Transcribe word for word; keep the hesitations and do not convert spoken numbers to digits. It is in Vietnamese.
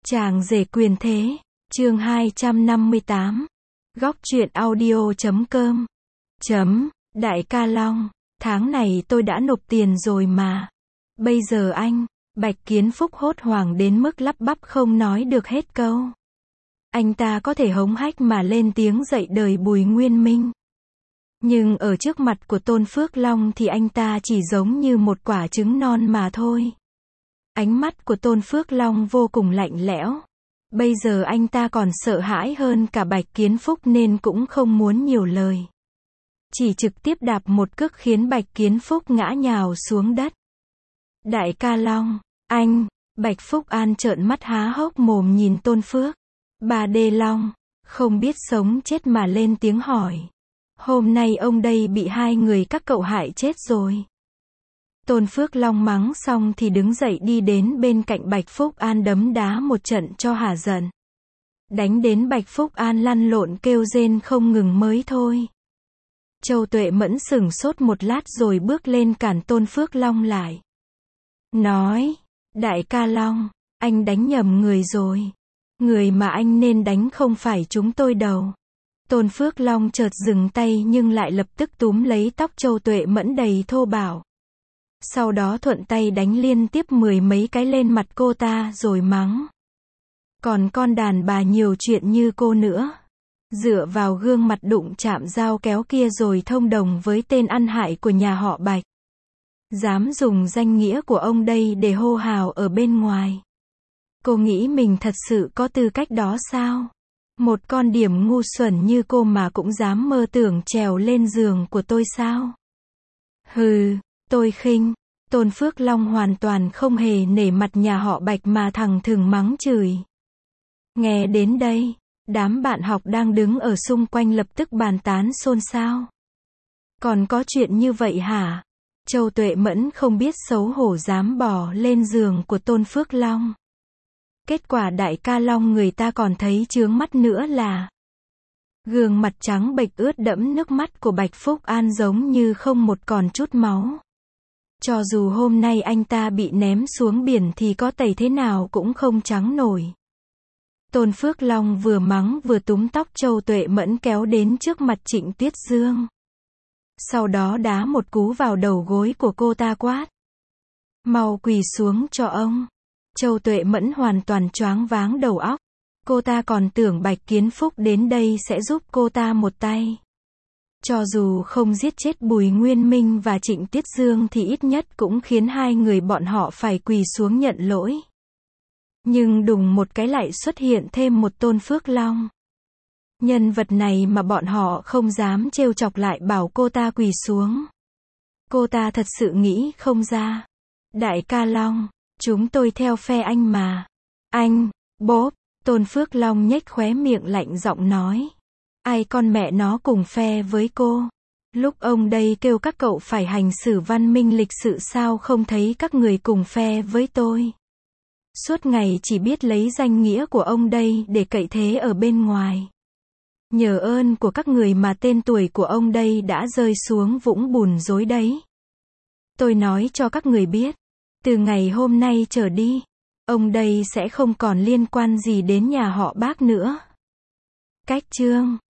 Chàng rể quyền thế, chương hai trăm năm mươi tám. Góc truyện audio chấm com. Chấm, đại ca Long, tháng này tôi đã nộp tiền rồi mà. Bây giờ anh, Bạch Kiến Phúc hốt hoảng đến mức lắp bắp không nói được hết câu. Anh ta có thể hống hách mà lên tiếng dạy đời Bùi Nguyên Minh. Nhưng ở trước mặt của Tôn Phước Long thì anh ta chỉ giống như một quả trứng non mà thôi. Ánh mắt của Tôn Phước Long vô cùng lạnh lẽo. Bây giờ anh ta còn sợ hãi hơn cả Bạch Kiến Phúc nên cũng không muốn nhiều lời. Chỉ trực tiếp đạp một cước khiến Bạch Kiến Phúc ngã nhào xuống đất. Đại ca Long, anh, Bạch Phúc An trợn mắt há hốc mồm nhìn Tôn Phước. Bà Đê Long, không biết sống chết mà lên tiếng hỏi. Hôm nay ông đây bị hai người các cậu hại chết rồi. Tôn Phước Long mắng xong thì đứng dậy đi đến bên cạnh Bạch Phúc An đấm đá một trận cho hả giận. Đánh đến Bạch Phúc An lăn lộn kêu rên không ngừng mới thôi. Châu Tuệ Mẫn sửng sốt một lát rồi bước lên cản Tôn Phước Long lại. Nói, đại ca Long, anh đánh nhầm người rồi. Người mà anh nên đánh không phải chúng tôi đâu. Tôn Phước Long chợt dừng tay nhưng lại lập tức túm lấy tóc Châu Tuệ Mẫn đầy thô bạo. Sau đó thuận tay đánh liên tiếp mười mấy cái lên mặt cô ta rồi mắng. Còn con đàn bà nhiều chuyện như cô nữa. Dựa vào gương mặt đụng chạm dao kéo kia rồi thông đồng với tên ăn hại của nhà họ Bạch. Dám dùng danh nghĩa của ông đây để hô hào ở bên ngoài. Cô nghĩ mình thật sự có tư cách đó sao? Một con điểm ngu xuẩn như cô mà cũng dám mơ tưởng trèo lên giường của tôi sao? Hừ, tôi khinh. Tôn Phước Long hoàn toàn không hề nể mặt nhà họ Bạch mà thẳng thừng mắng chửi. Nghe đến đây, đám bạn học đang đứng ở xung quanh lập tức bàn tán xôn xao. Còn có chuyện như vậy hả? Châu Tuệ Mẫn không biết xấu hổ dám bò lên giường của Tôn Phước Long. Kết quả đại ca Long người ta còn thấy chướng mắt nữa là gương mặt trắng bệch ướt đẫm nước mắt của Bạch Phúc An giống như không một còn chút máu. Cho dù hôm nay anh ta bị ném xuống biển thì có tẩy thế nào cũng không trắng nổi. Tôn Phước Long vừa mắng vừa túm tóc Châu Tuệ Mẫn kéo đến trước mặt Trịnh Tuyết Dương. Sau đó đá một cú vào đầu gối của cô ta quát. Mau quỳ xuống cho ông. Châu Tuệ Mẫn hoàn toàn choáng váng đầu óc. Cô ta còn tưởng Bạch Kiến Phúc đến đây sẽ giúp cô ta một tay. Cho dù không giết chết Bùi Nguyên Minh và Trịnh Tuyết Dương thì ít nhất cũng khiến hai người bọn họ phải quỳ xuống nhận lỗi. Nhưng đùng một cái lại xuất hiện thêm một Tôn Phước Long. Nhân vật này mà bọn họ không dám trêu chọc lại bảo cô ta quỳ xuống. Cô ta thật sự nghĩ không ra. Đại ca Long, chúng tôi theo phe anh mà. Anh, bốp, Tôn Phước Long nhếch khóe miệng lạnh giọng nói. Ai con mẹ nó cùng phe với cô? Lúc ông đây kêu các cậu phải hành xử văn minh lịch sự sao không thấy các người cùng phe với tôi? Suốt ngày chỉ biết lấy danh nghĩa của ông đây để cậy thế ở bên ngoài. Nhờ ơn của các người mà tên tuổi của ông đây đã rơi xuống vũng bùn rối đấy. Tôi nói cho các người biết, từ ngày hôm nay trở đi, ông đây sẽ không còn liên quan gì đến nhà họ Bác nữa. Cách chương